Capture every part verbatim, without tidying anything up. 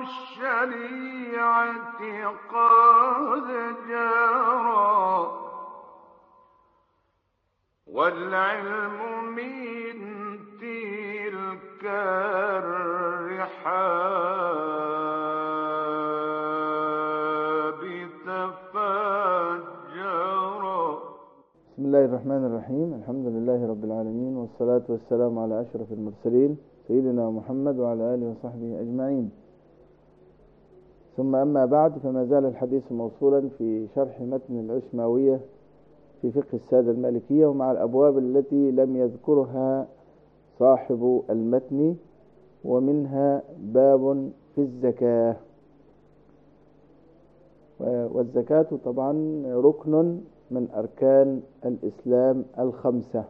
الشريعة قد جرى، والعلم من تلك الرحاب تفجرا. بسم الله الرحمن الرحيم. الحمد لله رب العالمين، والصلاة والسلام على أشرف المرسلين سيدنا محمد وعلى آله وصحبه أجمعين. ثم أما بعد، فما زال الحديث موصولا في شرح متن العشماوية في فقه السادة المالكية، ومع الأبواب التي لم يذكرها صاحب المتن، ومنها باب في الزكاة. والزكاة طبعا ركن من أركان الإسلام الخمسة،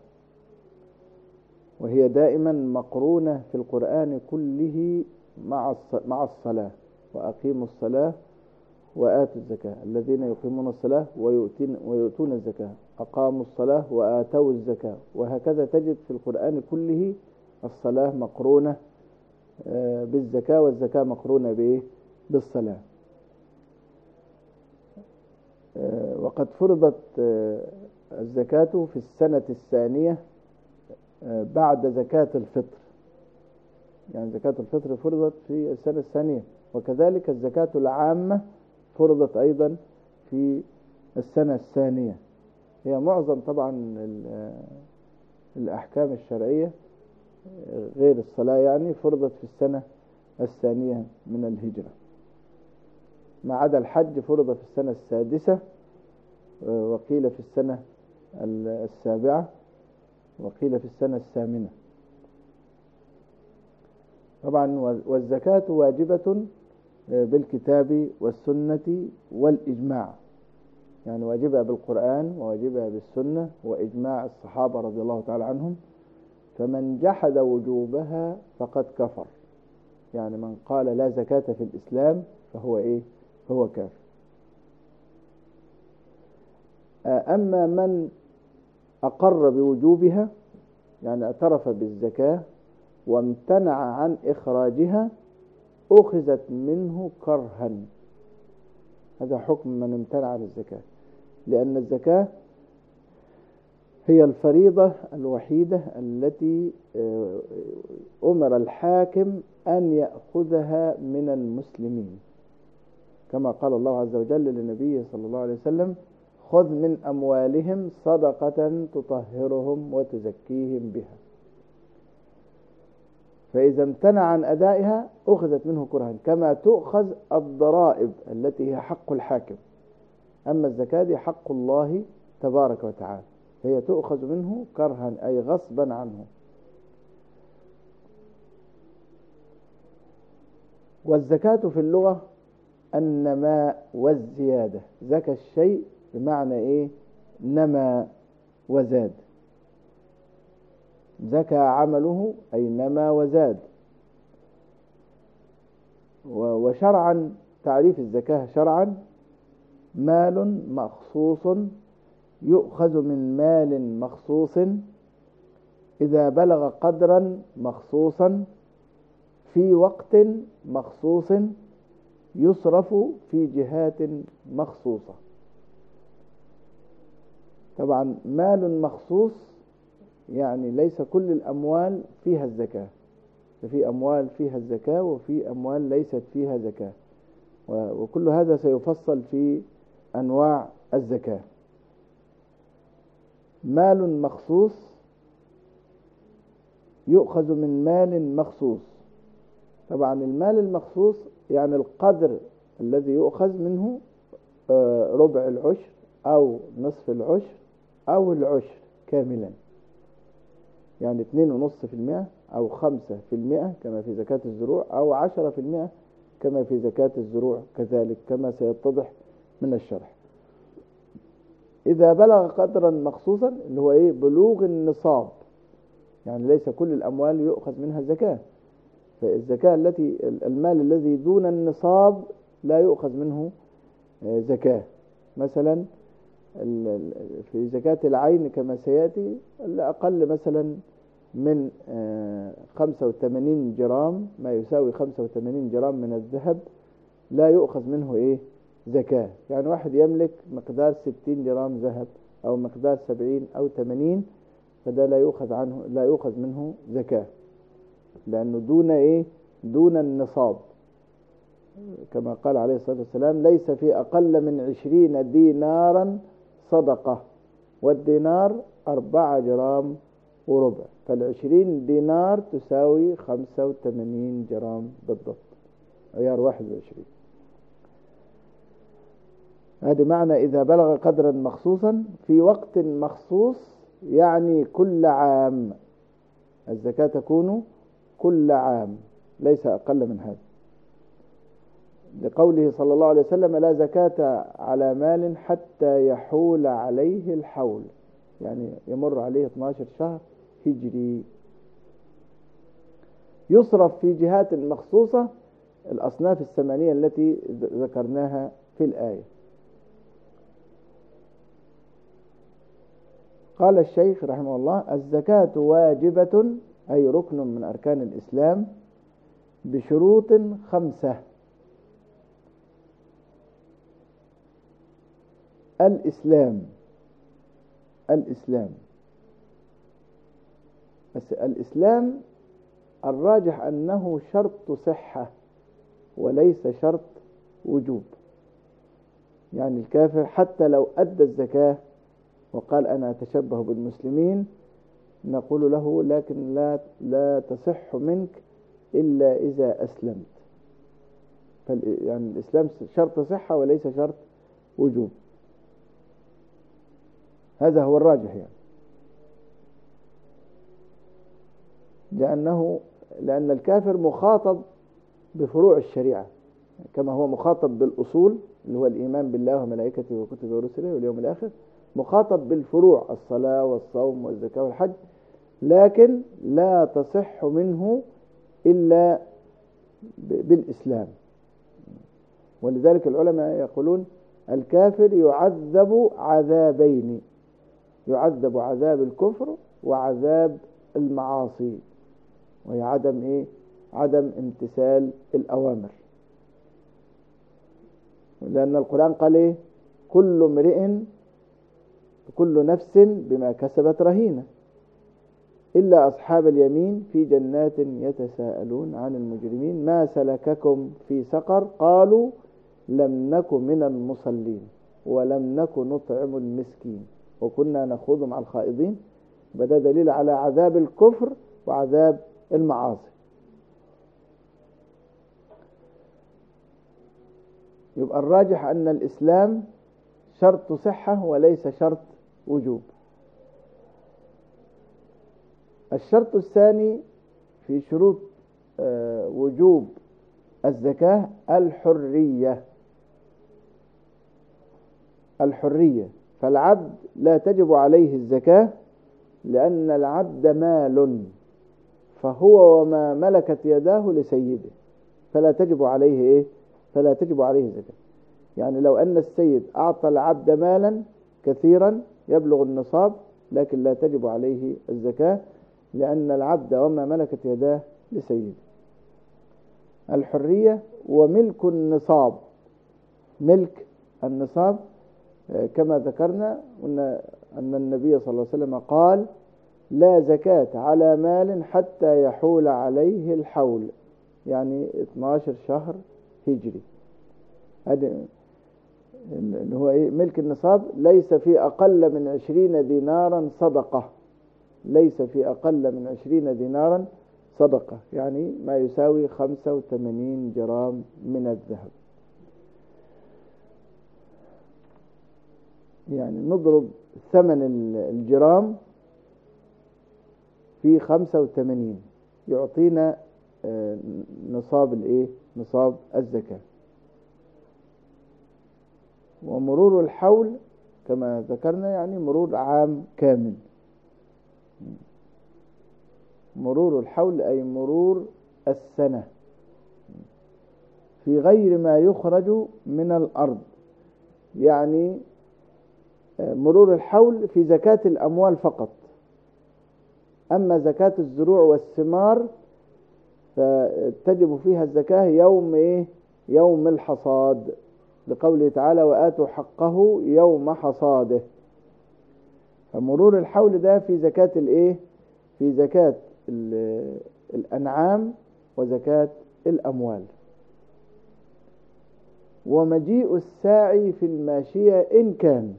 وهي دائما مقرونة في القرآن كله مع الصلاة. وأقيموا الصلاة وآتوا الزكاة، الذين يقيمون الصلاة ويؤتون الزكاة، أقاموا الصلاة وآتوا الزكاة، وهكذا تجد في القرآن كله الصلاة مقرونة بالزكاة، والزكاة مقرونة بالصلاة. وقد فرضت الزكاة في السنة الثانية بعد زكاة الفطر، يعني زكاة الفطر فرضت في السنة الثانية، وكذلك الزكاة العامة فرضت أيضا في السنة الثانية. هي معظم طبعا الأحكام الشرعية غير الصلاة يعني فرضت في السنة الثانية من الهجرة، ما عدا الحج فرض في السنة السادسة، وقيل في السنة السابعة، وقيل في السنة الثامنة. طبعا والزكاة واجبة بالكتاب والسنة والإجماع، يعني واجبة بالقرآن وواجبة بالسنة وإجماع الصحابة رضي الله تعالى عنهم. فمن جحد وجوبها فقد كفر، يعني من قال لا زكاة في الإسلام فهو إيه؟ فهو كافر. أما من أقر بوجوبها، يعني اعترف بالزكاة وامتنع عن إخراجها، أخذت منه كرها. هذا حكم من امتنع عن الزكاة، لأن الزكاة هي الفريضة الوحيدة التي أمر الحاكم أن يأخذها من المسلمين، كما قال الله عز وجل للنبي صلى الله عليه وسلم: خذ من أموالهم صدقة تطهرهم وتزكيهم بها. فإذا امتنع عن أدائها أخذت منه كرها، كما تؤخذ الضرائب التي هي حق الحاكم. أما الزكاة دي حق الله تبارك وتعالى، فهي تؤخذ منه كرها أي غصبا عنه. والزكاة في اللغة النماء والزيادة. زكى الشيء بمعنى إيه؟ نما وزاد. زكى عمله أي نما وزاد. وشرعا تعريف الزكاة شرعا: مال مخصوص يؤخذ من مال مخصوص إذا بلغ قدرا مخصوصا في وقت مخصوص يصرف في جهات مخصوصة. طبعا مال مخصوص يعني ليس كل الأموال فيها الزكاة، ففي أموال فيها الزكاة وفي أموال ليست فيها زكاة، وكل هذا سيفصل في أنواع الزكاة. مال مخصوص يؤخذ من مال مخصوص. طبعا المال المخصوص يعني القدر الذي يؤخذ منه ربع العشر أو نصف العشر أو العشر كاملا، يعني اثنين ونصف في المئة أو خمسة في المئة كما في زكاة الزروع، أو عشرة في المئة كما في زكاة الزروع كذلك، كما سيتضح من الشرح. إذا بلغ قدرا مخصوصا اللي هو إيه؟ بلوغ النصاب، يعني ليس كل الأموال يؤخذ منها زكاة. فالزكاة التي المال الذي دون النصاب لا يؤخذ منه زكاة. مثلا في زكاة العين كما سيأتي، الأقل مثلا من خمسة وثمانين جرام، ما يساوي خمسة وثمانين جرام من الذهب، لا يؤخذ منه إيه زكاة. يعني واحد يملك مقدار ستين جرام ذهب أو مقدار سبعين أو ثمانين، فده لا يؤخذ عنه لا يؤخذ منه زكاة، لأنه دون إيه دون النصاب، كما قال عليه الصلاة والسلام: ليس في أقل من عشرين دينارا صدقة، والدينار أربعة جرام وربع، فالعشرين دينار تساوي خمسة وثمانين جرام بالضبط، عيار واحد وعشرين. هذا معنى إذا بلغ قدرا مخصوصا في وقت مخصوص، يعني كل عام. الزكاة تكون كل عام، ليس أقل من هذا، لقوله صلى الله عليه وسلم: لا زكاة على مال حتى يحول عليه الحول، يعني يمر عليه اثني عشر شهر هجري. يصرف في جهات مخصوصة الأصناف الثمانية التي ذكرناها في الآية. قال الشيخ رحمه الله: الزكاة واجبة، أي ركن من أركان الإسلام، بشروط خمسة: الإسلام الإسلام بس الإسلام الراجح أنه شرط صحة وليس شرط وجوب. يعني الكافر حتى لو أدى الزكاة وقال أنا أتشبه بالمسلمين، نقول له: لكن لا لا تصح منك إلا إذا أسلمت. يعني الإسلام شرط صحة وليس شرط وجوب، هذا هو الراجح. يعني لأنه لأن الكافر مخاطب بفروع الشريعة، كما هو مخاطب بالأصول اللي هو الإيمان بالله وملائكته وكتبه ورسله واليوم الآخر، مخاطب بالفروع: الصلاة والصوم والزكاة والحج، لكن لا تصح منه إلا بالإسلام. ولذلك العلماء يقولون: الكافر يعذب عذابين، يعذب عذاب الكفر وعذاب المعاصي، وهي عدم إيه؟ عدم امتثال الأوامر. لأن القرآن قال إيه؟ كل امرئ كل نفس بما كسبت رهينة إلا أصحاب اليمين في جنات يتساءلون عن المجرمين ما سلككم في سقر قالوا لم نك من المصلين ولم نك نطعم المسكين وكنا نخوض مع الخائضين. بدأ دليل على عذاب الكفر وعذاب المعاصي. يبقى الراجح أن الإسلام شرط صحة وليس شرط وجوب. الشرط الثاني في شروط وجوب الزكاة الحرية. الحرية، فالعبد لا تجب عليه الزكاة لأن العبد مال، فهو وما ملكت يداه لسيده، فلا تجب عليه إيه؟ فلا تجب عليه الزكاة. يعني لو أن السيد أعطى العبد مالا كثيرا يبلغ النصاب، لكن لا تجب عليه الزكاة لأن العبد وما ملكت يداه لسيده. الحرية وملك النصاب. ملك النصاب كما ذكرنا أن النبي صلى الله عليه وسلم قال: لا زكاة على مال حتى يحول عليه الحول، يعني اثني عشر شهر هجري. هذا اللي هو إيه؟ ملك النصاب ليس في أقل من عشرين دينارا صدقة، ليس في أقل من عشرين دينارا صدقة، يعني ما يساوي خمسة وثمانين جرام من الذهب. يعني نضرب ثمن الجرام في خمسة وثمانين يعطينا نصاب الايه؟ نصاب الزكاة. ومرور الحول كما ذكرنا يعني مرور عام كامل. مرور الحول أي مرور السنة في غير ما يخرج من الأرض. يعني مرور الحول في زكاة الأموال فقط، أما زكاة الزروع والثمار فتجب فيها الزكاة يوم إيه؟ يوم الحصاد، لقوله تعالى وآتوا حقه يوم حصاده. فمرور الحول ده في زكاة الإيه؟ في زكاة الأنعام وزكاة الأموال. ومجيء الساعي في الماشية إن كان،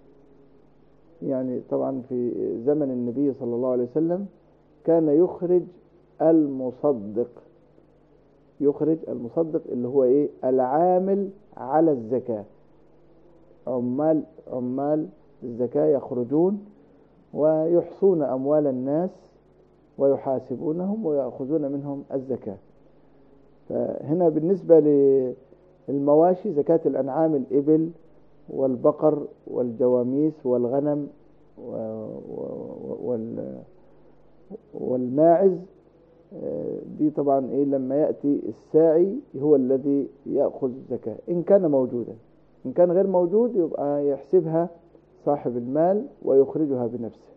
يعني طبعا في زمن النبي صلى الله عليه وسلم كان يخرج المصدق، يخرج المصدق اللي هو إيه؟ العامل على الزكاة. عمال عمال الزكاة يخرجون ويحصون أموال الناس ويحاسبونهم ويأخذون منهم الزكاة. فهنا بالنسبة للمواشي زكاة الأنعام الإبل والبقر والجواميس والغنم والماعز، دي طبعا إيه؟ لما يأتي الساعي هو الذي يأخذ الزكاة إن كان موجودا. إن كان غير موجود يبقى يحسبها صاحب المال ويخرجها بنفسه.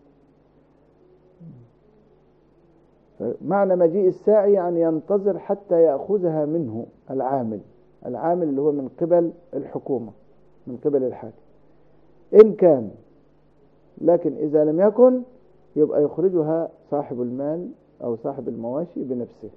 معنى مجيء الساعي يعني ينتظر حتى يأخذها منه العامل، العامل اللي هو من قبل الحكومة، من قبل الحاكم إن كان. لكن إذا لم يكن يبقى يخرجها صاحب المال أو صاحب المواشي بنفسه.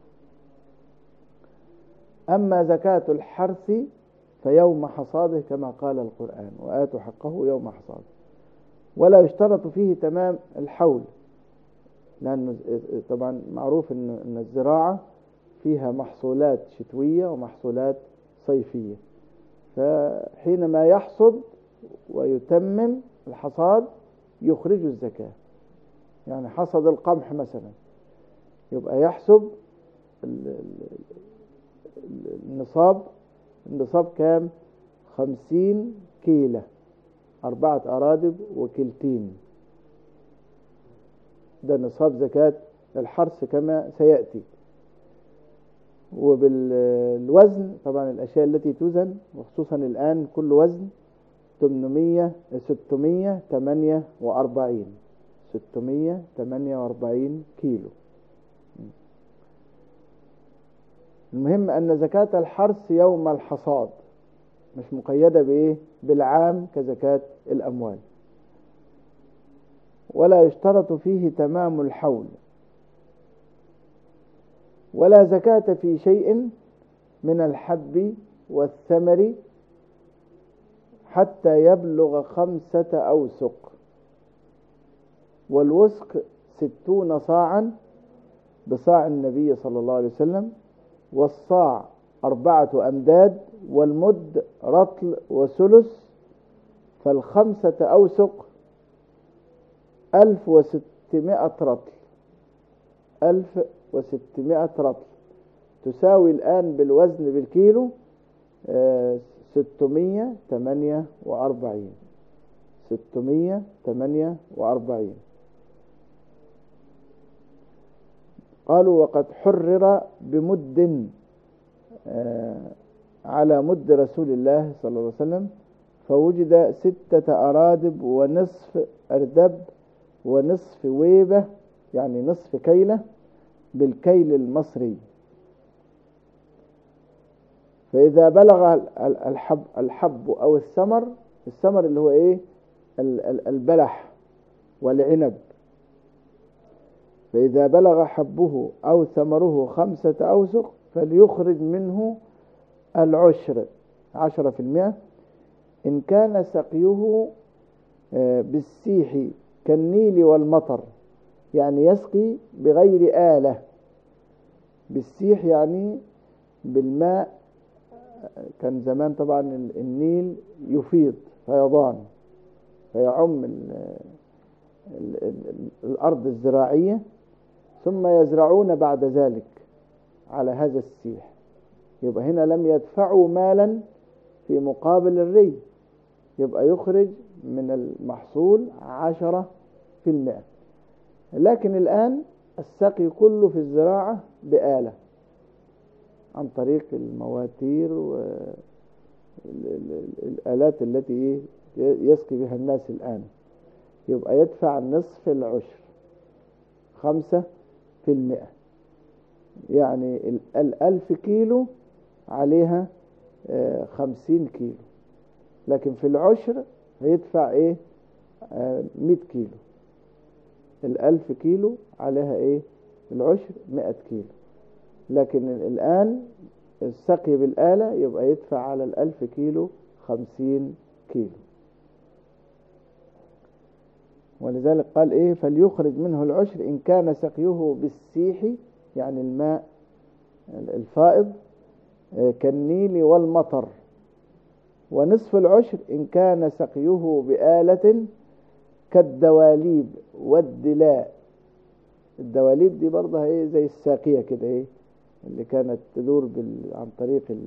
أما زكاة الحرث فيوم حصاده كما قال القرآن وآتوا حقه يوم حصاده. ولا يشترط فيه تمام الحول، لأن طبعا معروف أن الزراعة فيها محصولات شتوية ومحصولات صيفية، فحينما يحصد ويتمم الحصاد يخرج الزكاة. يعني حصد القمح مثلا يبقى يحسب النصاب، النصاب كام؟ خمسين كيلة، أربعة أرادب وكيلتين، ده نصاب زكاة الحرث كما سيأتي. وبالوزن طبعا الأشياء التي توزن وخصوصا الآن كل وزن ثمانمائة ستمائة وثمانية وأربعين ستمائة وثمانية وأربعين كيلو. المهم أن زكاة الحرث يوم الحصاد، مش مقيدة بإيه؟ بالعام كزكاة الأموال. ولا يشترط فيه تمام الحول. ولا زكاة في شيء من الحب والثمر حتى يبلغ خمسة أوسق، والوسق ستون صاعا بصاع النبي صلى الله عليه وسلم، والصاع أربعة أمداد، والمد رطل وثلث، فالخمسة أوسق ألف وستمائة رطل، ألف وستمائة رطل تساوي الآن بالوزن بالكيلو ستمائة وثمانية وأربعين ستمائة وثمانية وأربعين. قالوا وقد حرر بمد على مد رسول الله صلى الله عليه وسلم، فوجد ستة أرادب ونصف أردب ونصف ويبة، يعني نصف كيلة بالكيل المصري. فإذا بلغ الحب, الحب أو الثمر، الثمر اللي هو إيه؟ البلح والعنب، فإذا بلغ حبه أو ثمره خمسة أوسق فليخرج منه العشر عشرة في المئة. إن كان سقيه بالسيح كالنيل والمطر، يعني يسقي بغير آلة، بالسيح يعني بالماء. كان زمان طبعا النيل يفيض فيضان فيعم ال ال ال الأرض الزراعية، ثم يزرعون بعد ذلك على هذا السيح. يبقى هنا لم يدفعوا مالا في مقابل الري، يبقى يخرج من المحصول عشرة في المئة. لكن الآن السقي كله في الزراعة بآلة عن طريق المواتير والآلات التي يسقي بها الناس الآن، يبقى يدفع نصف العشر. خمسة في المئة، يعني ال- الألف كيلو عليها آه، خمسين كيلو، لكن في العشر هيدفع ايه آه، مية كيلو. الألف كيلو عليها ايه العشر مئة كيلو، لكن الآن السقي بالآلة يبقى يدفع على الألف كيلو خمسين كيلو. ولذلك قال ايه فليخرج منه العشر إن كان سقيه بالسيح، يعني الماء الفائض آه، كالنيل والمطر، ونصف العشر إن كان سقيه بآلة كالدواليب والدلاء. الدواليب دي برضه ايه زي الساقية كده، ايه اللي كانت تدور بال... عن طريق ال...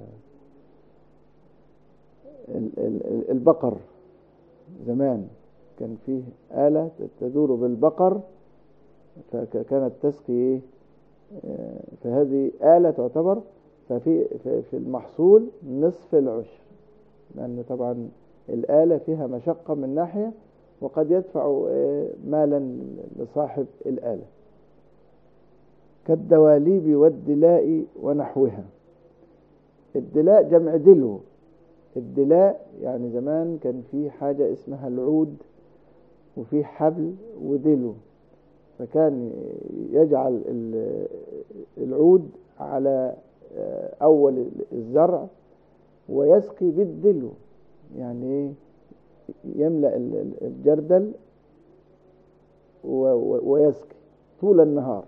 ال... ال... البقر. زمان كان فيه آلة تدور بالبقر، فكانت تسقي ايه آه، فهذه آلة تعتبر ففي في المحصول نصف العشر، لأن طبعا الآلة فيها مشقة من ناحية، وقد يدفع مالا لصاحب الآلة. كالدواليب والدلاء ونحوها. الدلاء جمع دلو. الدلاء يعني زمان كان في حاجة اسمها العود، وفي حبل ودلو، فكان يجعل العود على أول الزرع ويسقي بالدلو، يعني يملأ الجردل ويسقي طول النهار.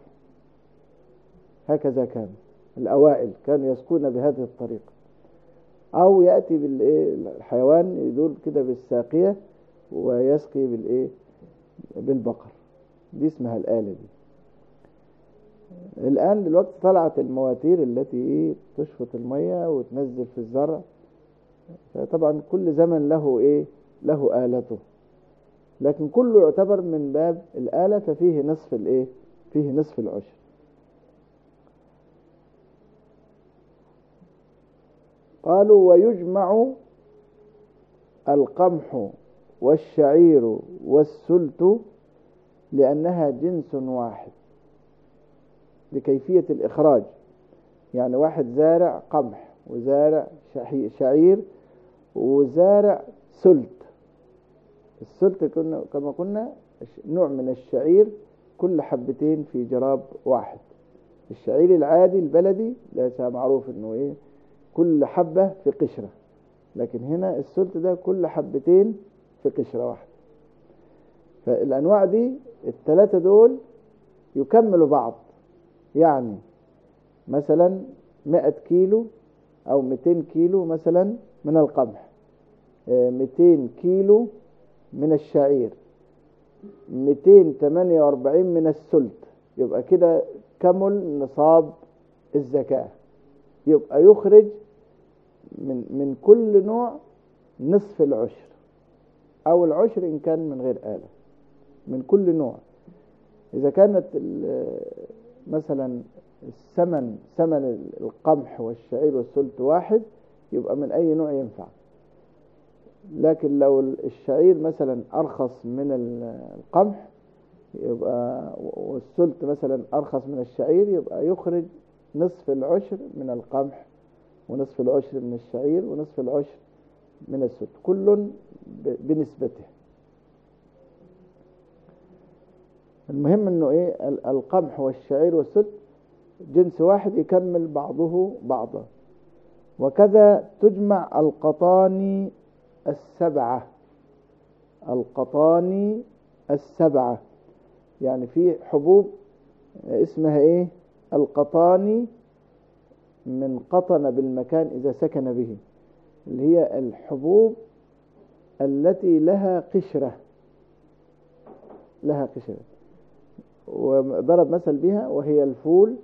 هكذا كان الأوائل كانوا يسقون بهذه الطريقة. أو يأتي بالحيوان يدور كده بالساقية ويسقي بالإيه بالبقر، دي اسمها الآلة دي. الآن دلوقتي طلعت المواتير التي إيه تشفط المية وتنزل في الزرع، فطبعا كل زمن له إيه له آلته، لكن كله يعتبر من باب الآلة، ففيه نصف الإيه فيه نصف العشر. قالوا ويجمع القمح والشعير والسلت لأنها جنس واحد لكيفية الإخراج. يعني واحد زارع قمح وزارع شعير وزارع سلت. السلت كنا كما قلنا نوع من الشعير، كل حبتين في جراب واحد. الشعير العادي البلدي ليس معروف انه ايه كل حبة في قشرة، لكن هنا السلت ده كل حبتين في قشرة واحدة. فالأنواع دي الثلاثة دول يكملوا بعض، يعني مثلا مئة كيلو أو مئتين كيلو مثلا من القمح، مئتين كيلو من الشعير، مئتين وثمانية وأربعين من السلت، يبقى كده كمل نصاب الزكاة. يبقى يخرج من من كل نوع نصف العشر أو العشر إن كان من غير آلة من كل نوع. إذا كانت مثلا الثمن ثمن القمح والشعير والسلت واحد، يبقى من أي نوع ينفع. لكن لو الشعير مثلا أرخص من القمح يبقى والسلت مثلا أرخص من الشعير، يبقى يخرج نصف العشر من القمح ونصف العشر من الشعير ونصف العشر من السلت، كل بنسبته. المهم انه ايه القمح والشعير والسلت جنس واحد يكمل بعضه بعضا. وكذا تجمع القطاني السبعة. القطاني السبعة يعني في حبوب اسمها ايه القطاني، من قطن بالمكان إذا سكن به، اللي هي الحبوب التي لها قشرة لها قشرة وضرب مثل بها، وهي الفول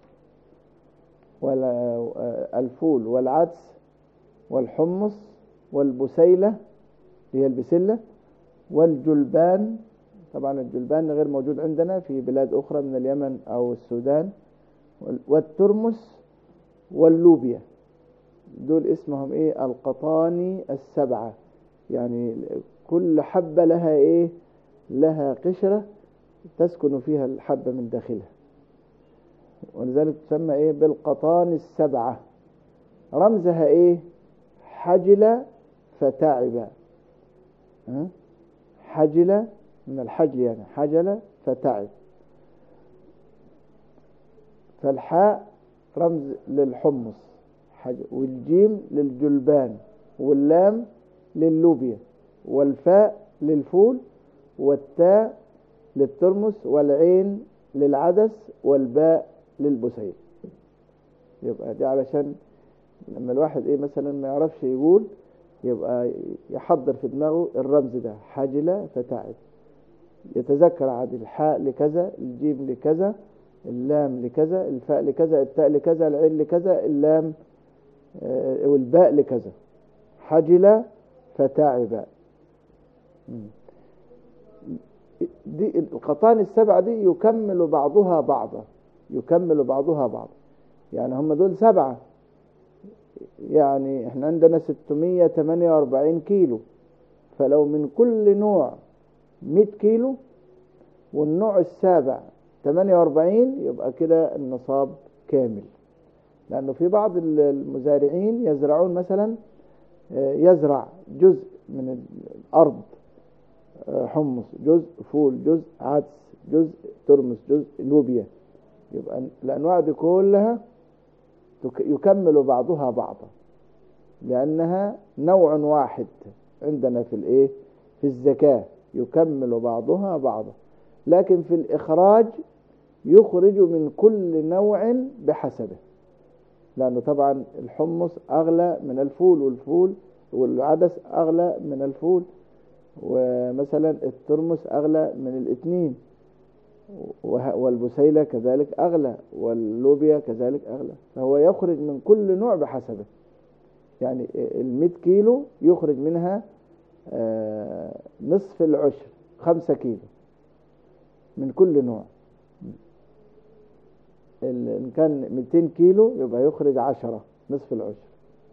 والفول والعدس والحمص والبسيلة هي البسلة والجلبان. طبعا الجلبان غير موجود عندنا في بلاد أخرى من اليمن أو السودان. والترمس واللوبيا، دول اسمهم ايه القطاني السبعة، يعني كل حبة لها ايه لها قشرة تسكن فيها الحبة من داخلها، ولذلك تسمى إيه بالقطان السبعة. رمزها إيه؟ حجل فتعب. حجل من الحجل يعني حجل فتعب. فالحاء رمز للحمص، والجيم للجلبان، واللام لللوبيا، والفاء للفول، والتاء للترمس، والعين للعدس، والباء للبسيل. يبقى دي علشان لما الواحد ايه مثلا ما يعرفش يقول يبقى يحضر في دماغه الرمز ده، حجلة فتعب، يتذكر عاد الحاء لكذا، الجيم لكذا، اللام لكذا، الفاء لكذا، التاء لكذا، العين لكذا، اللام آه والباء لكذا. حجلة فتعب. دي القطان السبعة دي يكمل بعضها بعضا، يكمل بعضها بعضا. يعني هم دول سبعة، يعني احنا عندنا ستمية وتمانية واربعين كيلو، فلو من كل نوع مية كيلو والنوع السابع تمانية واربعين يبقى كده النصاب كامل. لأنه في بعض المزارعين يزرعون مثلا يزرع جزء من الأرض حمص، جزء فول، جزء عدس، جزء ترمس، جزء لوبيا. يبقى الأنواع دي كلها يكمل بعضها بعضا، لأنها نوع واحد عندنا في الإيه في الزكاة، يكمل بعضها بعضا. لكن في الإخراج يخرج من كل نوع بحسبه، لأنه طبعا الحمص أغلى من الفول، والفول والعدس أغلى من الفول، ومثلا الترمس أغلى من الاثنين، والبسيلة كذلك أغلى، واللوبيا كذلك أغلى. فهو يخرج من كل نوع بحسبه. يعني المئة كيلو يخرج منها نصف العشر، خمسة كيلو من كل نوع. إن كان مئتين كيلو يبقى يخرج عشرة، نصف العشر.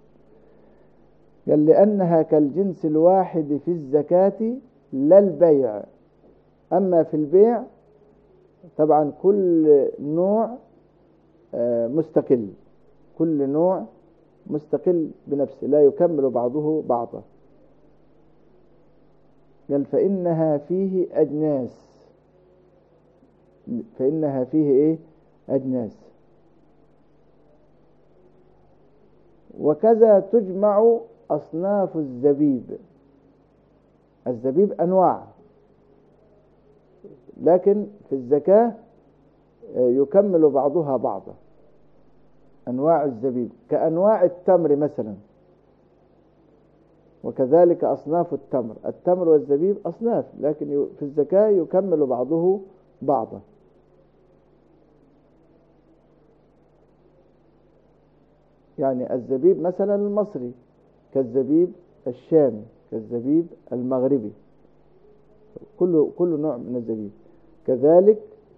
قال لأنها كالجنس الواحد في الزكاة لا البيع. أما في البيع طبعا كل نوع مستقل، كل نوع مستقل بنفسه، لا يكمل بعضه بعضا. قال فإنها فيه أجناس، فإنها فيه إيه أجناس. وكذا تجمع أصناف الزبيب. الزبيب أنواع، لكن في الزكاة يكمل بعضها بعضا. أنواع الزبيب كأنواع التمر مثلا، وكذلك أصناف التمر. التمر والزبيب أصناف، لكن في الزكاة يكمل بعضه بعضا. يعني الزبيب مثلا المصري كالزبيب الشامي، كالزبيب المغربي، كل كل نوع من الزبيب. كذلك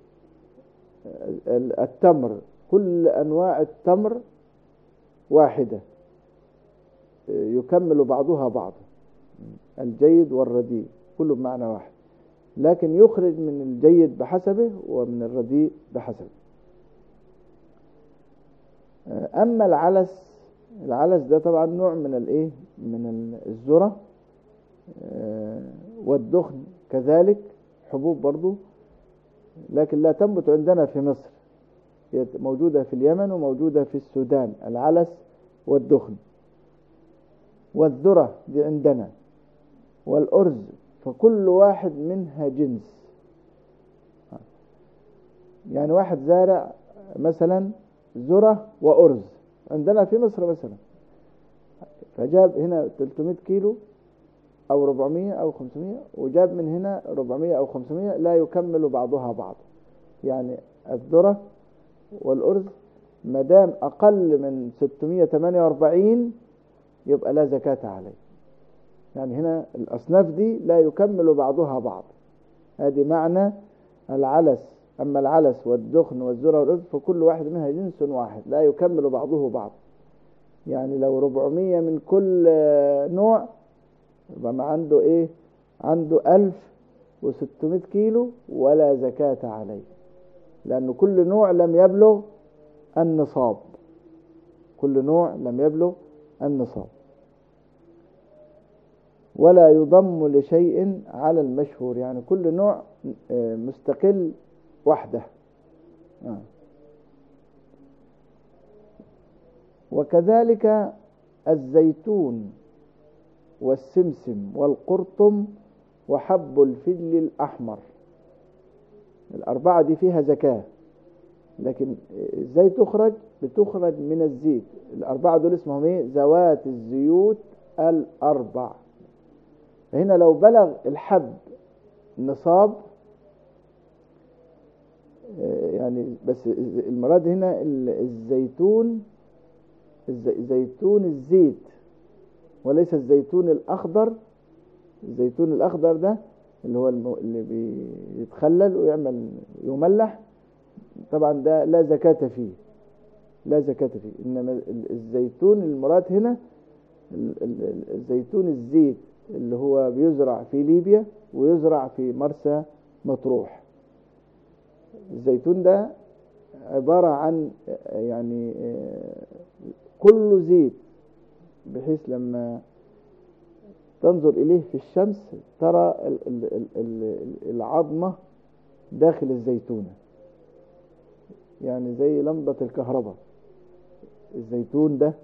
التمر، كل أنواع التمر واحدة يكمل بعضها بعضا، الجيد والرديء كله بمعنى واحد، لكن يخرج من الجيد بحسبه ومن الرديء بحسبه. أما العلس، العلس ده طبعا نوع من الايه من الذرة، والدخن كذلك حبوب برضو، لكن لا تنبت عندنا في مصر، موجودة في اليمن وموجودة في السودان، العلس والدخن. والذرة دي عندنا، والأرز، فكل واحد منها جنس. يعني واحد زارع مثلا ذرة وأرز عندنا في مصر مثلا، فجاب هنا ثلاثمائة كيلو أو أربعمائة أو خمسمائة، وجاب من هنا أربعمائة أو خمسمائة، لا يكمل بعضها بعض. يعني الذرة والأرز مدام أقل من ستمائة وثمانية وأربعين يبقى لا زكاة عليه. يعني هنا الأصناف دي لا يكمل بعضها بعض. هذه معنى العلس. أما العلس والدخن والذرة والأرز فكل واحد منها جنس واحد لا يكمل بعضه بعض. يعني لو أربعمائة من كل نوع يبقى ما عنده إيه عنده ألف وستمائة كيلو ولا زكاة عليه، لأن كل نوع لم يبلغ النصاب، كل نوع لم يبلغ النصاب. ولا يضم لشيء على المشهور، يعني كل نوع مستقل وحده. آه. وكذلك الزيتون والسمسم والقرطم وحب الفجل الأحمر، الأربعة دي فيها زكاة، لكن ازاي تخرج؟ بتخرج من الزيت. الأربعة دول اسمهم ايه؟ ذوات الزيوت الأربع. فهنا لو بلغ الحب نصاب، يعني بس المراد هنا الزيتون، زيتون الزيت وليس الزيتون الأخضر. الزيتون الأخضر ده اللي هو اللي بيتخلل ويعمل يملح، طبعا ده لا زكاة فيه، لا زكاة فيه. إنما الزيتون المراد هنا الزيتون الزيت اللي هو بيزرع في ليبيا ويزرع في مرسى مطروح. الزيتون ده عبارة عن يعني كله زيت، بحيث لما تنظر إليه في الشمس ترى العظمة داخل الزيتونة، يعني زي لمبة الكهرباء. الزيتون ده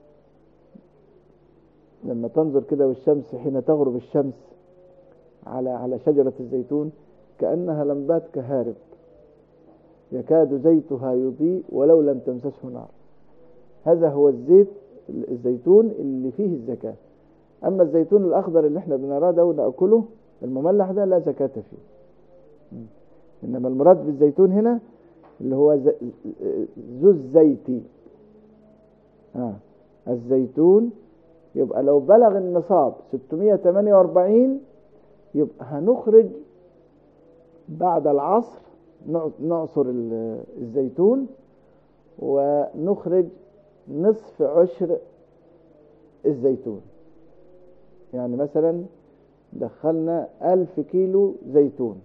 لما تنظر كده والشمس حين تغرب الشمس على على شجرة الزيتون كأنها لمبات كهارب، يكاد زيتها يضيء ولو لم تمسسه نار. هذا هو الزيت الزيتون اللي فيه الزكاة. أما الزيتون الأخضر اللي احنا بنراه ده ونأكله المملح ده لا زكاة فيه. إنما المراد بالزيتون هنا اللي هو ذو الزيت. آه. الزيتون يبقى لو بلغ النصاب ستمائة وثمانية وأربعين يبقى هنخرج بعد العصر، نعصر الزيتون ونخرج نصف عشر الزيتون. يعني مثلا دخلنا ألف كيلو زيتون،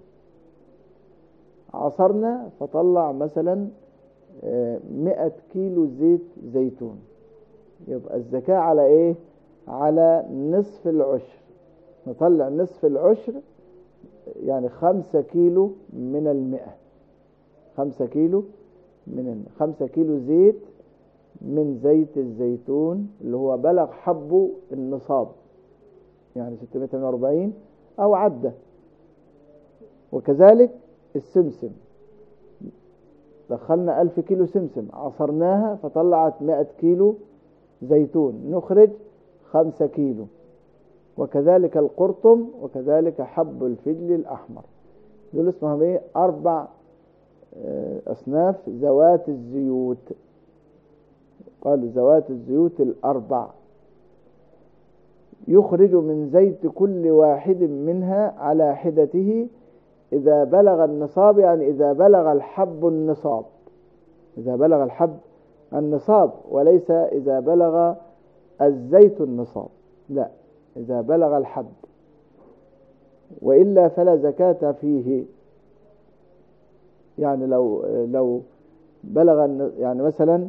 عصرنا فطلع مثلا مئة كيلو زيت زيتون، يبقى الزكاة على ايه؟ على نصف العشر. نطلع نصف العشر يعني خمسة كيلو من المئة، خمسة كيلو من المئة. خمسة كيلو زيت من زيت الزيتون اللي هو بلغ حبه النصاب، يعني ستمائة وثمانية وأربعين أو عدة. وكذلك السمسم، دخلنا ألف كيلو سمسم، عصرناها فطلعت مئة كيلو زيتون، نخرج خمسة كيلو. وكذلك القرطم، وكذلك حب الفجل الأحمر. دول اسمهم ايه؟ أربع أصناف ذوات الزيوت. قالوا ذوات الزيوت الأربع. يخرج من زيت كل واحد منها على حدته إذا بلغ النصاب، يعني إذا بلغ الحب النصاب، إذا بلغ الحب النصاب، وليس إذا بلغ الزيت النصاب، لا، إذا بلغ الحب، وإلا فلا زكاة فيه. يعني لو لو بلغ، يعني مثلا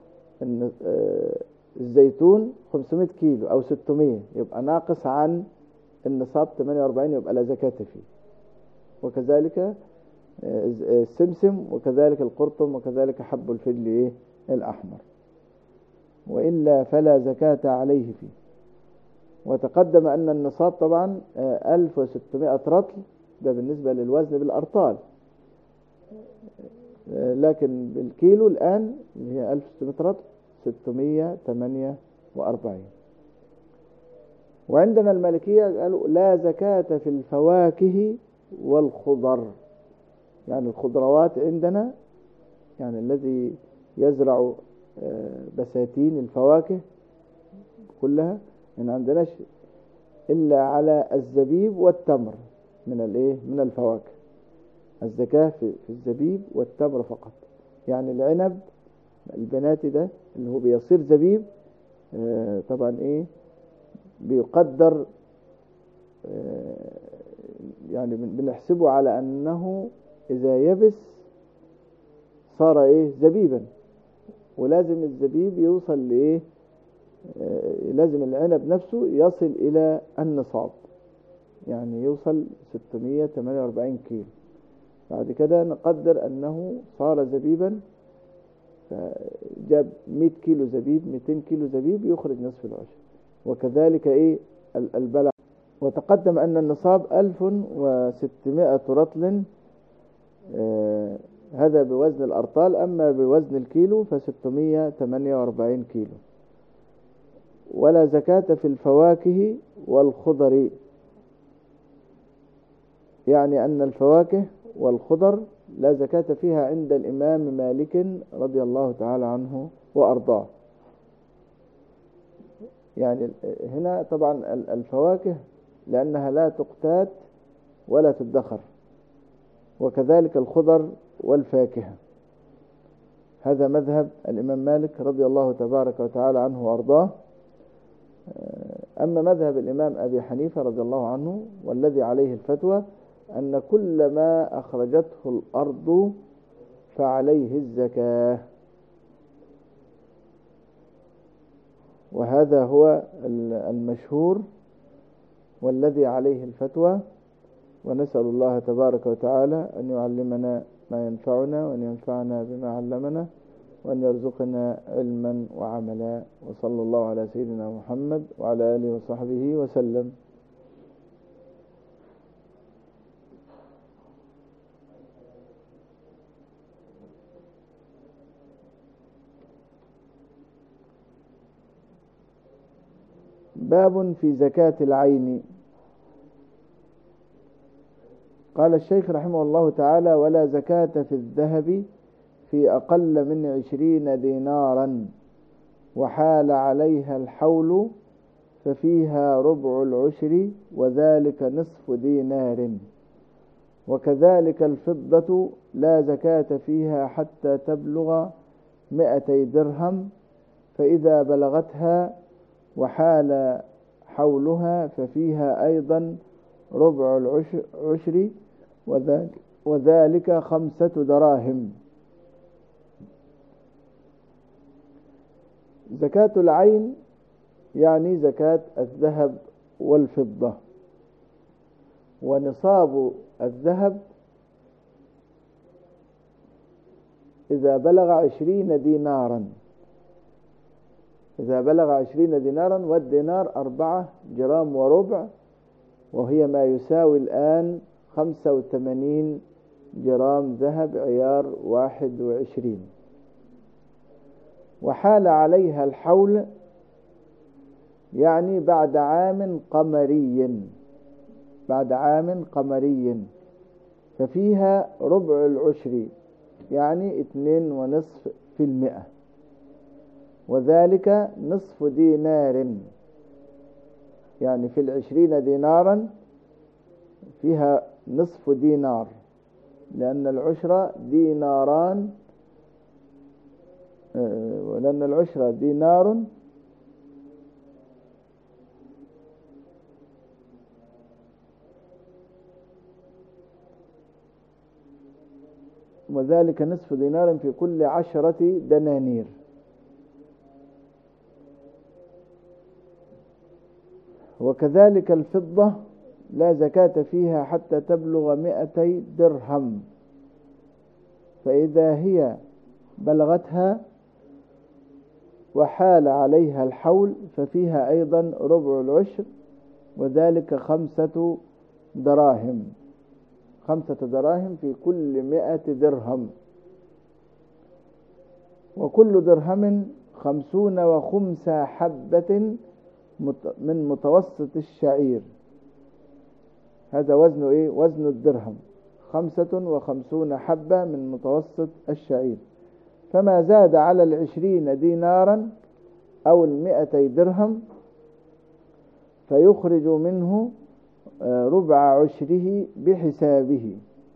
الزيتون خمسمائة كيلو أو ستمائة، يبقى ناقص عن النصاب ثمانية وأربعين، يبقى لا زكاة فيه. وكذلك السمسم، وكذلك القرطم، وكذلك حب الفجل الأحمر، وإلا فلا زكاة عليه فيه. وتقدم أن النصاب طبعا ألف وستمائة رطل، ده بالنسبة للوزن بالأرطال، لكن بالكيلو الآن اللي هي ألف وستمائة رطل ستمائة وثمانية وأربعين. وعندنا المالكية قالوا لا زكاة في الفواكه والخضر، يعني الخضروات عندنا، يعني الذي يزرع بساتين الفواكه كلها إن عندناش إلا على الزبيب والتمر من الايه من الفواكه. الزكاة في الزبيب والتمر فقط. يعني العنب البناتي ده اللي هو بيصير زبيب، طبعا ايه بيقدر يعني بنحسبه على أنه إذا يبس صار إيه زبيبا، ولازم الزبيب يوصل لإيه، لازم العنب نفسه يصل إلى النصاب، يعني يوصل ستمائة وثمانية وأربعين كيلو. بعد كده نقدر أنه صار زبيبا، فجاب مئة كيلو زبيب، مئتين كيلو زبيب، يخرج نصف العشر. وكذلك إيه البلع. وتقدم أن النصاب ألف وستمائة رطل، آه هذا بوزن الأرطال. أما بوزن الكيلو فستمائة وثمانية وأربعين كيلو. ولا زكاة في الفواكه والخضر، يعني أن الفواكه والخضر لا زكاة فيها عند الإمام مالك رضي الله تعالى عنه وأرضاه. يعني هنا طبعا الفواكه لأنها لا تقتات ولا تدخر، وكذلك الخضر والفاكهة. هذا مذهب الإمام مالك رضي الله تبارك وتعالى عنه وأرضاه. أما مذهب الإمام أبي حنيفة رضي الله عنه والذي عليه الفتوى أن كل ما أخرجته الأرض فعليه الزكاة، وهذا هو المشهور والذي عليه الفتوى. ونسأل الله تبارك وتعالى أن يعلمنا ما ينفعنا، وأن ينفعنا بما علمنا، وأن يرزقنا علما وعملا. وصلى الله على سيدنا محمد وعلى آله وصحبه وسلم. باب في زكاة العين. قال الشيخ رحمه الله تعالى: ولا زكاة في الذهب في أقل من عشرين دينارا، وحال عليها الحول ففيها ربع العشر، وذلك نصف دينار. وكذلك الفضة لا زكاة فيها حتى تبلغ مئتي درهم، فإذا بلغتها وحال حولها ففيها أيضا ربع العشر، وذلك خمسة دراهم. زكاة العين يعني زكاة الذهب والفضة. ونصاب الذهب إذا بلغ عشرين دينارا، إذا بلغ عشرين دينارا، والدينار أربعة جرام وربع، وهي ما يساوي الآن خمسة وثمانين جرام ذهب عيار واحد وعشرين. وحال عليها الحول يعني بعد عام قمري، بعد عام قمري، ففيها ربع العشر يعني اثنين ونصف في المئة، وذلك نصف دينار. يعني في العشرين دينارا فيها نصف دينار، لأن العشرة ديناران، ولأن العشرة دينار وذلك نصف دينار في كل عشرة دنانير. وكذلك الفضة لا زكاة فيها حتى تبلغ مئتي درهم، فإذا هي بلغتها وحال عليها الحول ففيها أيضا ربع العشر، وذلك خمسة دراهم، خمسة دراهم في كل مئة درهم. وكل درهم خمسون وخمس حبة من متوسط الشعير. هذا وزن إيه؟ وزن الدرهم، خمسة وخمسون حبة من متوسط الشعير. فما زاد على العشرين دينارا أو المئتي درهم فيخرج منه ربع عشره بحسابه.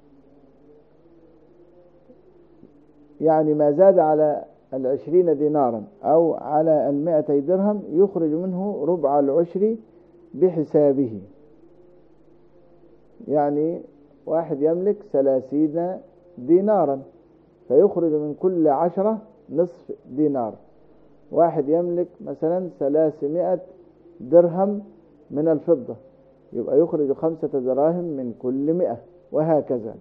يعني ما زاد على العشرين دينارا أو على المئتي درهم يخرج منه ربع العشر بحسابه. يعني واحد يملك ثلاثين دينارا فيخرج من كل عشرة نصف دينار. واحد يملك مثلا ثلاثمائة درهم من الفضة يبقى يخرج خمسة دراهم من كل مئة، وهكذا.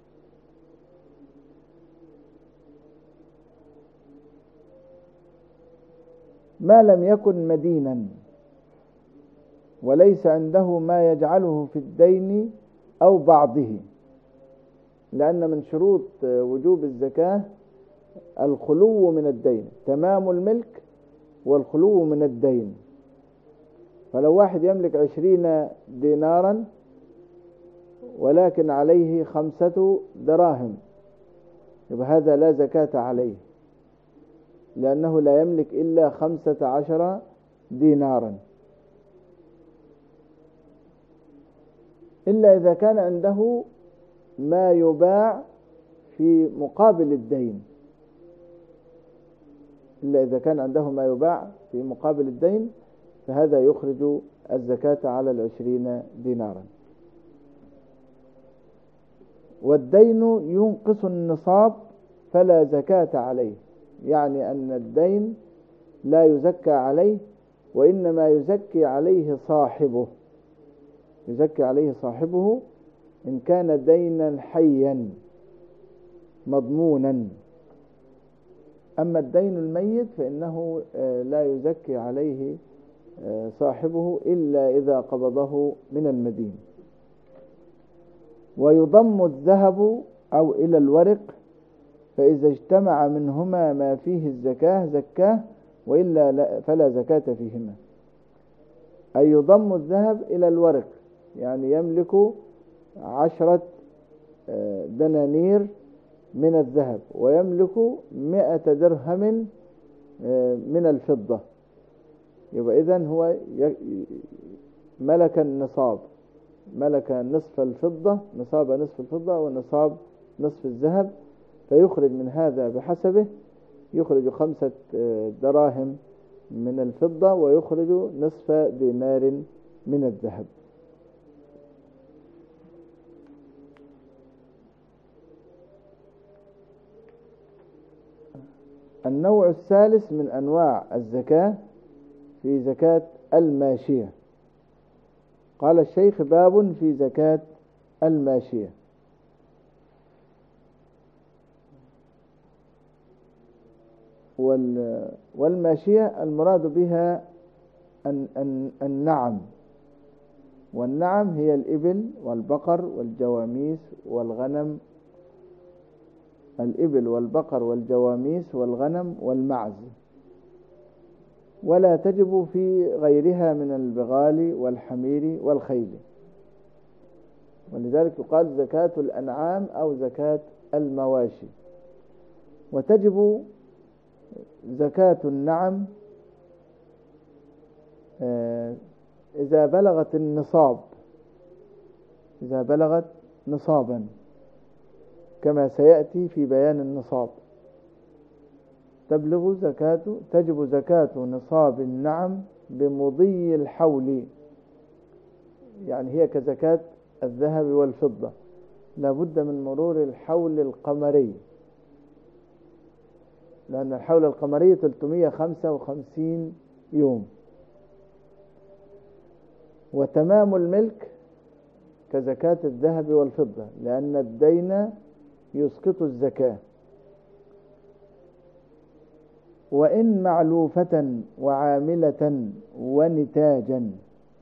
ما لم يكن مدينا وليس عنده ما يجعله في الدين أو بعضه، لأن من شروط وجوب الزكاة الخلو من الدين، تمام الملك والخلو من الدين. فلو واحد يملك عشرين دينارا ولكن عليه خمسة دراهم يبقى هذا لا زكاة عليه، لأنه لا يملك إلا خمسة عشر دينارا، إلا إذا كان عنده ما يباع في مقابل الدين. إلا إذا كان عنده ما يباع في مقابل الدين فهذا يخرج الزكاة على العشرين دينارا. والدين ينقص النصاب فلا زكاة عليه، يعني أن الدين لا يزكى عليه، وإنما يزكي عليه صاحبه، يزكي عليه صاحبه إن كان دينا حيا مضمونا. أما الدين الميت فإنه لا يزكي عليه صاحبه إلا إذا قبضه من المدين. ويضم الذهب أو إلى الورق، فإذا اجتمع منهما ما فيه الزكاة زكاه، وإلا فلا زكاة فيهما. أي يضم الذهب إلى الورق، يعني يملك عشرة دنانير من الذهب ويملك مئة درهم من الفضة، يبقى إذن هو ملك النصاب، ملك نصف الفضة، نصاب نصف الفضة ونصاب نصف الذهب، فيخرج من هذا بحسبه، يخرج خمسة دراهم من الفضة ويخرج نصف دينار من الذهب. النوع الثالث من أنواع الزكاة في زكاة الماشية. قال الشيخ: باب في زكاة الماشية. والماشية المراد بها النعم، والنعم هي الإبل والبقر والجواميس والغنم، الإبل والبقر والجواميس والغنم والمعز، ولا تجب في غيرها من البغال والحمير والخيل. ولذلك يقال زكاة الأنعام أو زكاة المواشي. وتجب زكاة النعم إذا بلغت النصاب، إذا بلغت نصابا، كما سيأتي في بيان النصاب. تبلغ زكاة تجب زكاة نصاب النعم بمضي الحول، يعني هي كزكاة الذهب والفضة، لا بد من مرور الحول القمري، لأن الحول القمري ثلاثمائة وخمسة وخمسين يوم. وتمام الملك كزكاة الذهب والفضة، لأن الدين يسقط الزكاة. وإن معلوفة وعاملة ونتاجا.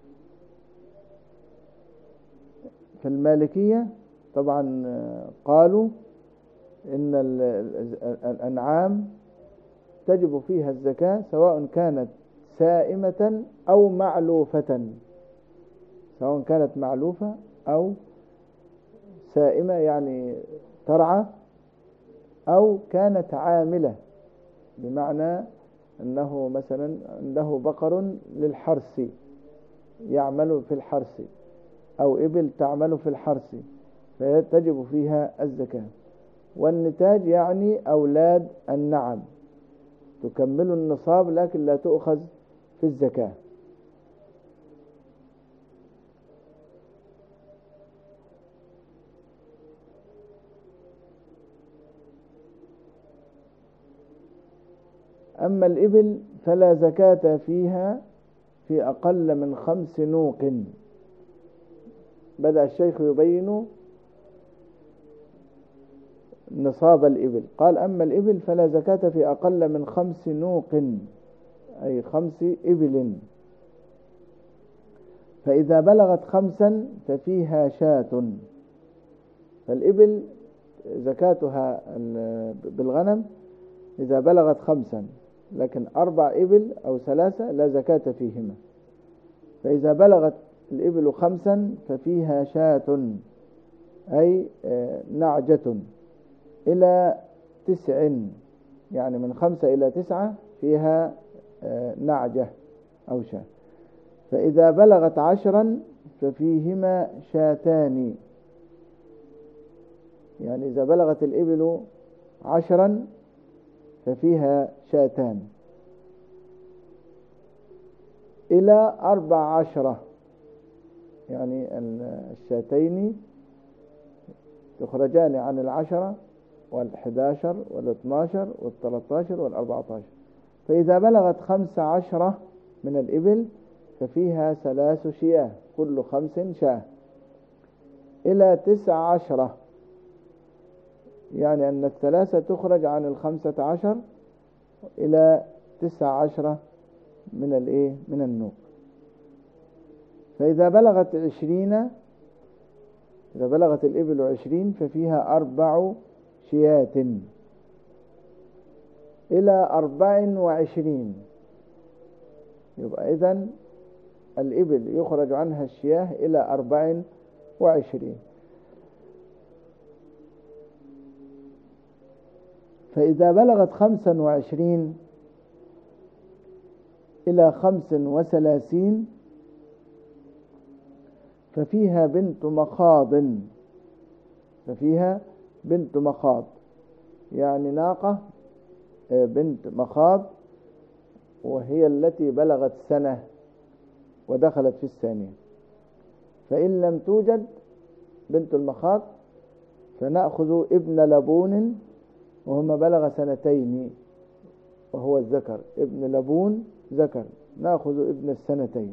في المالكية طبعا قالوا إن الأنعام تجب فيها الزكاة سواء كانت سائمة أو معلوفة، سواء كانت معلوفة أو سائمة يعني ترعى، أو كانت عاملة بمعنى أنه مثلا عنده بقر للحرث يعمل في الحرث، أو إبل تعمل في الحرث، فتجب فيها الزكاة. والنتاج يعني أولاد النعم تكمل النصاب لكن لا تؤخذ في الزكاة. أما الإبل فلا زكاة فيها في أقل من خمس نوق. بدأ الشيخ يبين نصاب الإبل، قال أما الإبل فلا زكاة في أقل من خمس نوق، أي خمس إبل. فإذا بلغت خمسا ففيها شاة. فالإبل زكاتها بالغنم إذا بلغت خمسا، لكن أربع إبل أو ثلاثة لا زكاة فيهما. فإذا بلغت الإبل خمسا ففيها شاة، أي نعجة، إلى تسع، يعني من خمسة إلى تسعة فيها نعجة أو شاة. فإذا بلغت عشرا ففيهما شاتان، يعني إذا بلغت الإبل عشرا ففيها شاتان، إلى أربع عشرة، يعني الشاتين تخرجان عن العشرة والحداشر والاثناشر والثلاثاشر والأربعتاشر. فإذا بلغت خمس عشرة من الإبل ففيها ثلاث شياه، كل خمس شاه، إلى تسع عشرة، يعني أن الثلاثة تخرج عن الخمسة عشر إلى تسع عشرة من الإيه من النوق. فإذا بلغت عشرين، إذا بلغت الإبل عشرين ففيها أربع شيات، إلى أربع وعشرين. يبقى إذن الإبل يخرج عنها الشياه إلى أربع وعشرين. فإذا بلغت خمسا وعشرين إلى خمس وثلاثين ففيها بنت مخاض، ففيها بنت مخاض، يعني ناقة بنت مخاض، وهي التي بلغت سنة ودخلت في الثانية. فإن لم توجد بنت المخاض فنأخذ ابن لبون وهما بلغ سنتين، وهو الذكر، ابن لبون ذكر، نأخذ ابن السنتين.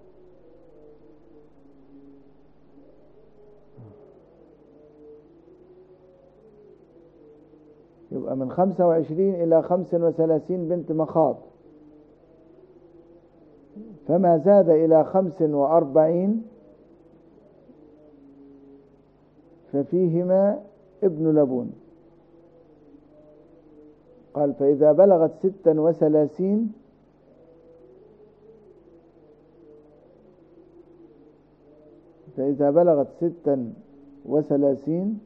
يبقى من خمسة وعشرين إلى خمس وثلاثين بنت مخاض، فما زاد إلى خمس وأربعين ففيهما ابن لبون. قال فإذا بلغت ستا وثلاثين فإذا بلغت ستا وثلاثين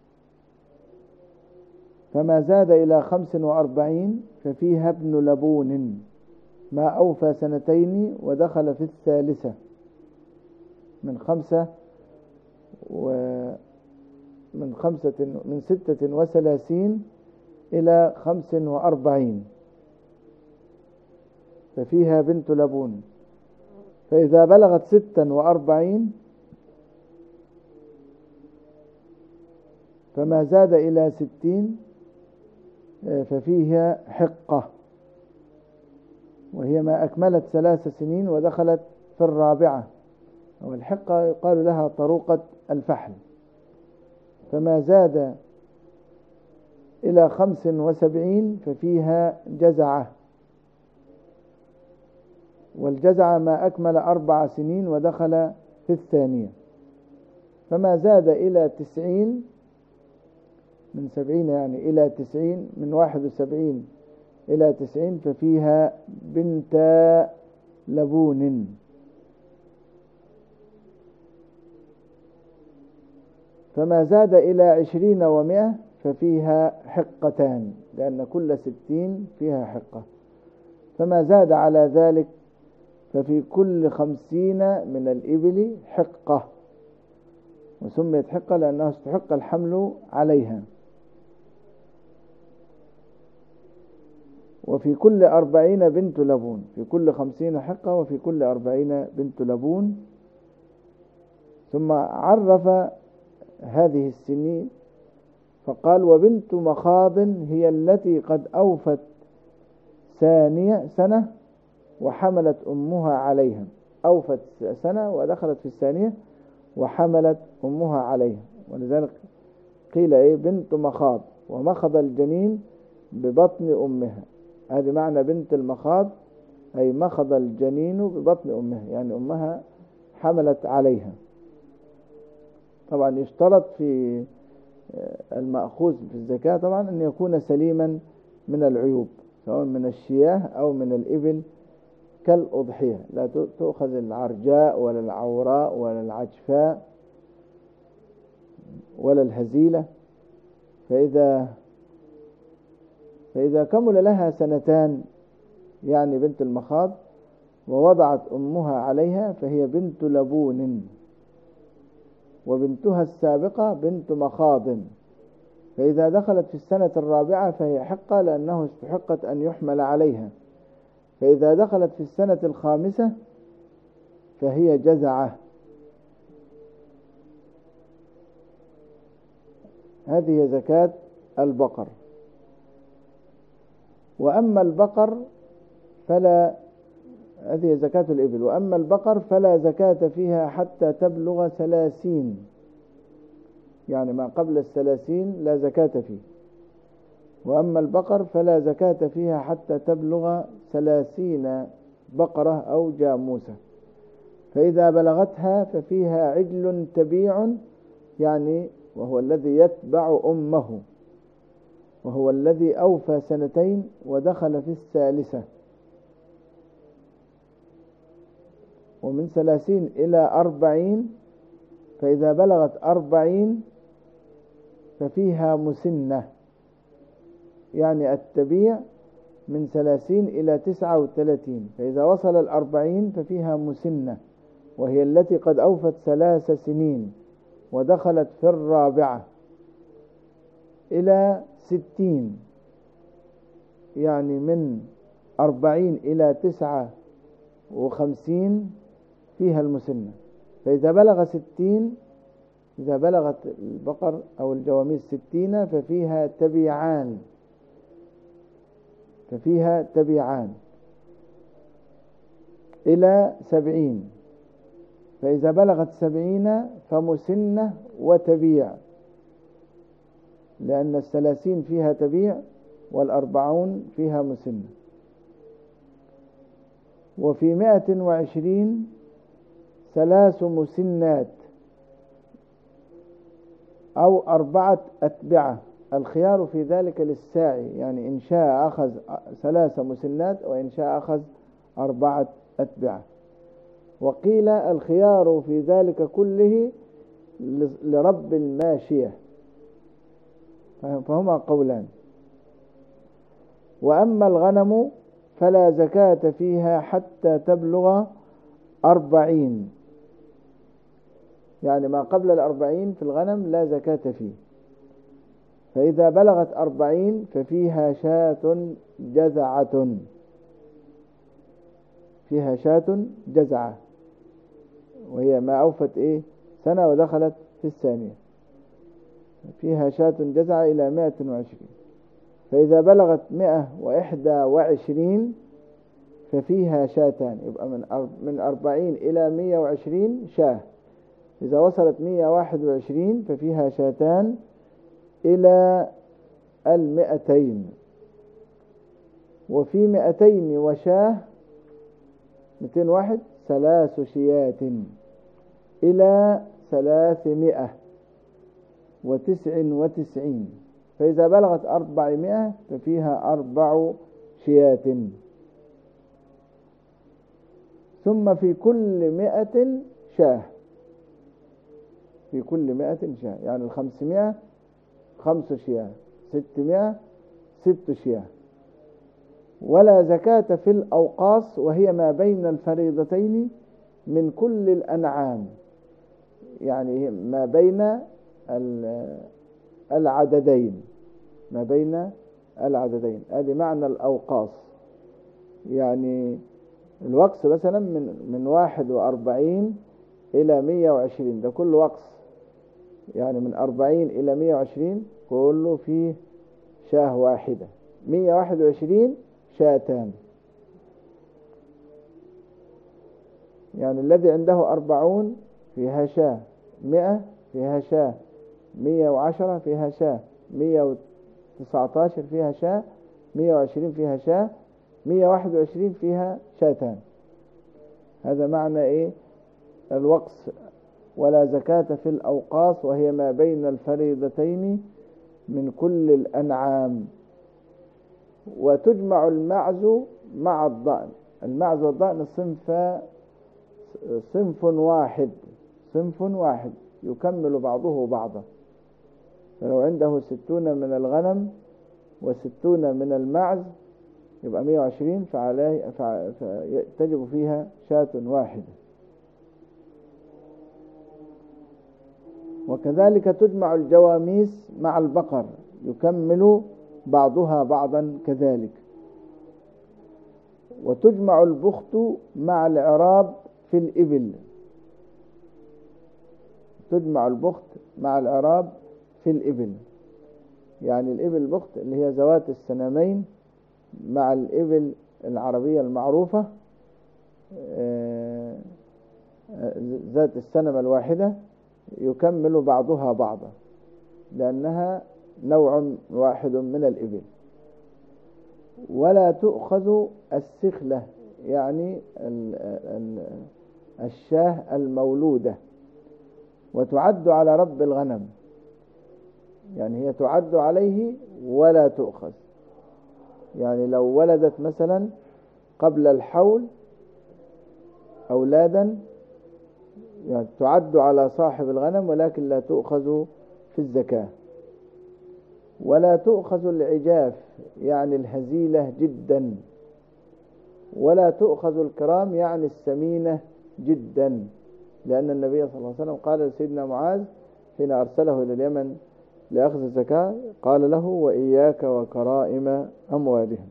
فما زاد إلى خمس وأربعين ففيها ابن لبون ما أوفى سنتين ودخل في الثالثة، من خمسة ومن خمسة من ستة وثلاثين إلى خمس وأربعين ففيها بنت لبون. فإذا بلغت ستا وأربعين فما زاد إلى ستين ففيها حقة، وهي ما أكملت ثلاث سنين ودخلت في الرابعة، والحقة يقال لها طروقة الفحل. فما زاد إلى خمس وسبعين ففيها جزعة، والجزعة ما أكمل أربع سنين ودخل في الثانية. فما زاد إلى تسعين، من سبعين يعني إلى تسعين، من واحد وسبعين إلى تسعين ففيها بنت لبون. فما زاد إلى عشرين ومئة ففيها حقتان، لأن كل ستين فيها حقة. فما زاد على ذلك ففي كل خمسين من الإبل حقة، وسميت حقة لأنها استحق الحمل عليها. وفي كل أربعين بنت لبون، في كل خمسين حقة وفي كل أربعين بنت لبون. ثم عرف هذه السنين فقال وبنت مخاض هي التي قد أوفت ثانية سنة وحملت أمها عليها، أوفت سنة ودخلت في الثانية وحملت أمها عليها. ولذلك قيل إيه بنت مخاض، ومخض الجنين ببطن أمها. هذه معنى بنت المخاض، أي مخض الجنين ببطن أمها، يعني أمها حملت عليها. طبعا يشترط في المأخوذ في الزكاة طبعا أن يكون سليما من العيوب، سواء من الشياه أو من الإبل كالأضحية، لا تؤخذ العرجاء ولا العوراء ولا العجفاء ولا الهزيلة. فإذا فإذا كمل لها سنتان، يعني بنت المخاض، ووضعت أمها عليها، فهي بنت لبون، وبنتها السابقة بنت مخاض. فإذا دخلت في السنة الرابعة فهي حقة، لأنه استحقت أن يحمل عليها. فإذا دخلت في السنة الخامسة فهي جزعة. هذه زكاة البقر. وأما البقر فلا، هذه زكاة الإبل. وأما البقر فلا زكاة فيها حتى تبلغ ثلاثين، يعني ما قبل الثلاثين لا زكاة فيه. وأما البقر فلا زكاة فيها حتى تبلغ ثلاثين بقرة أو جاموسة. فإذا بلغتها ففيها عجل تبيع، يعني وهو الذي يتبع أمه، وهو الذي أوفى سنتين ودخل في الثالثة. ومن ثلاثين إلى أربعين، فإذا بلغت أربعين ففيها مسنة، يعني التبيع من ثلاثين إلى تسعة وثلاثين. فإذا وصل الأربعين ففيها مسنة، وهي التي قد أوفت ثلاث سنين ودخلت في الرابعة. إلى ستين، يعني من أربعين إلى تسعة وخمسين فيها المسنة. فإذا بلغ ستين، إذا بلغت البقر أو الجواميس ستين ففيها تبيعان، ففيها تبيعان. إلى سبعين، فإذا بلغت سبعين فمسنة وتبيع، لأن الثلاثين فيها تبيع والأربعون فيها مسنة. وفي مائة وعشرين ثلاث مسنات أو أربعة أتبعة، الخيار في ذلك للساعي، يعني إن شاء أخذ ثلاث مسنات وإن شاء أخذ أربعة أتبعة. وقيل الخيار في ذلك كله لرب الماشية، فهما قولان. وأما الغنم فلا زكاة فيها حتى تبلغ أربعين، يعني ما قبل الأربعين في الغنم لا زكاة فيه. فإذا بلغت أربعين ففيها شاة جزعة، فيها شاة جزعة، وهي ما أوفت إيه سنة ودخلت في الثانية. فيها شاة جزعة إلى مائة وعشرين. فإذا بلغت مائة وإحدى وعشرين ففيها شاتان، يبقى من من أربعين إلى مائة وعشرين شاه. إذا وصلت مائة وواحد وعشرين ففيها شاتان إلى المئتين. وفي مئتين وشاه مئتين واحد ثلاث شيات إلى ثلاثمائة وتسع وتسعين. فإذا بلغت أربعمائة ففيها أربع شيات. ثم في كل مئة شاه، في كل مئة شاه، يعني الخمسمائة خمس شياه، ستمائة ست شياه. ولا زكاة في الأوقاص، وهي ما بين الفريضتين من كل الأنعام، يعني ما بين العددين، ما بين العددين. هذه معنى الأوقاص. يعني الوقص مثلا من من واحد وأربعين إلى مائة وعشرين، ده كله وقص، يعني من أربعين إلى مائة وعشرين كله فيه شاه واحدة. مائة وواحد وعشرين شاتان. يعني الذي عنده أربعون فيها شاة، مئة فيها شاة، مية وعشرة فيها شاة، مية وتسعة عشر فيها شاة، مية وعشرين فيها شاة، مية وواحد وعشرين فيها شاتان. هذا معنى إيه الوقص. ولا زكاة في الأوقاص وهي ما بين الفريضتين من كل الأنعام. وتجمع المعز مع الضأن. المعز والضأن صنف صنف واحد صنف واحد يكمل بعضه بعضا. فلو عنده ستون من الغنم وستون من المعز يبقى مئة وعشرين، فعليه فتجب فيها شاة واحدة. وكذلك تجمع الجواميس مع البقر يكمل بعضها بعضا كذلك. وتجمع البخت مع العراب في الإبل. تجمع البخت مع العراب في الإبل، يعني الإبل البخت اللي هي ذوات السنامين مع الإبل العربية المعروفة ذات السنمة الواحدة يكمل بعضها بعضا، لأنها نوع واحد من الإبل. ولا تؤخذ السخلة، يعني الشاه المولودة، وتعد على رب الغنم، يعني هي تعد عليه ولا تؤخذ. يعني لو ولدت مثلا قبل الحول أولادا يعني تعد على صاحب الغنم، ولكن لا تؤخذ في الزكاة. ولا تؤخذ العجاف، يعني الهزيلة جدا. ولا تؤخذ الكرام، يعني السمينة جدا، لأن النبي صلى الله عليه وسلم قال لسيدنا معاذ حين أرسله إلى اليمن لأخذ الزكاة، قال له: وإياك وكرائم أموالهم.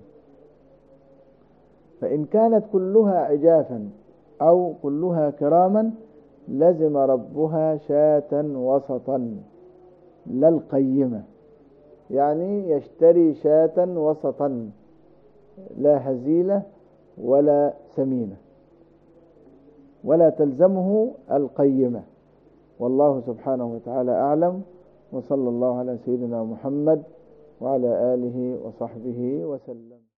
فإن كانت كلها عجافا أو كلها كراما لزم ربها شاة وسطا لا القيمة، يعني يشتري شاة وسطا لا هزيلة ولا سمينة، ولا تلزمه القيمة. والله سبحانه وتعالى أعلم، وصلى الله على سيدنا محمد وعلى آله وصحبه وسلم.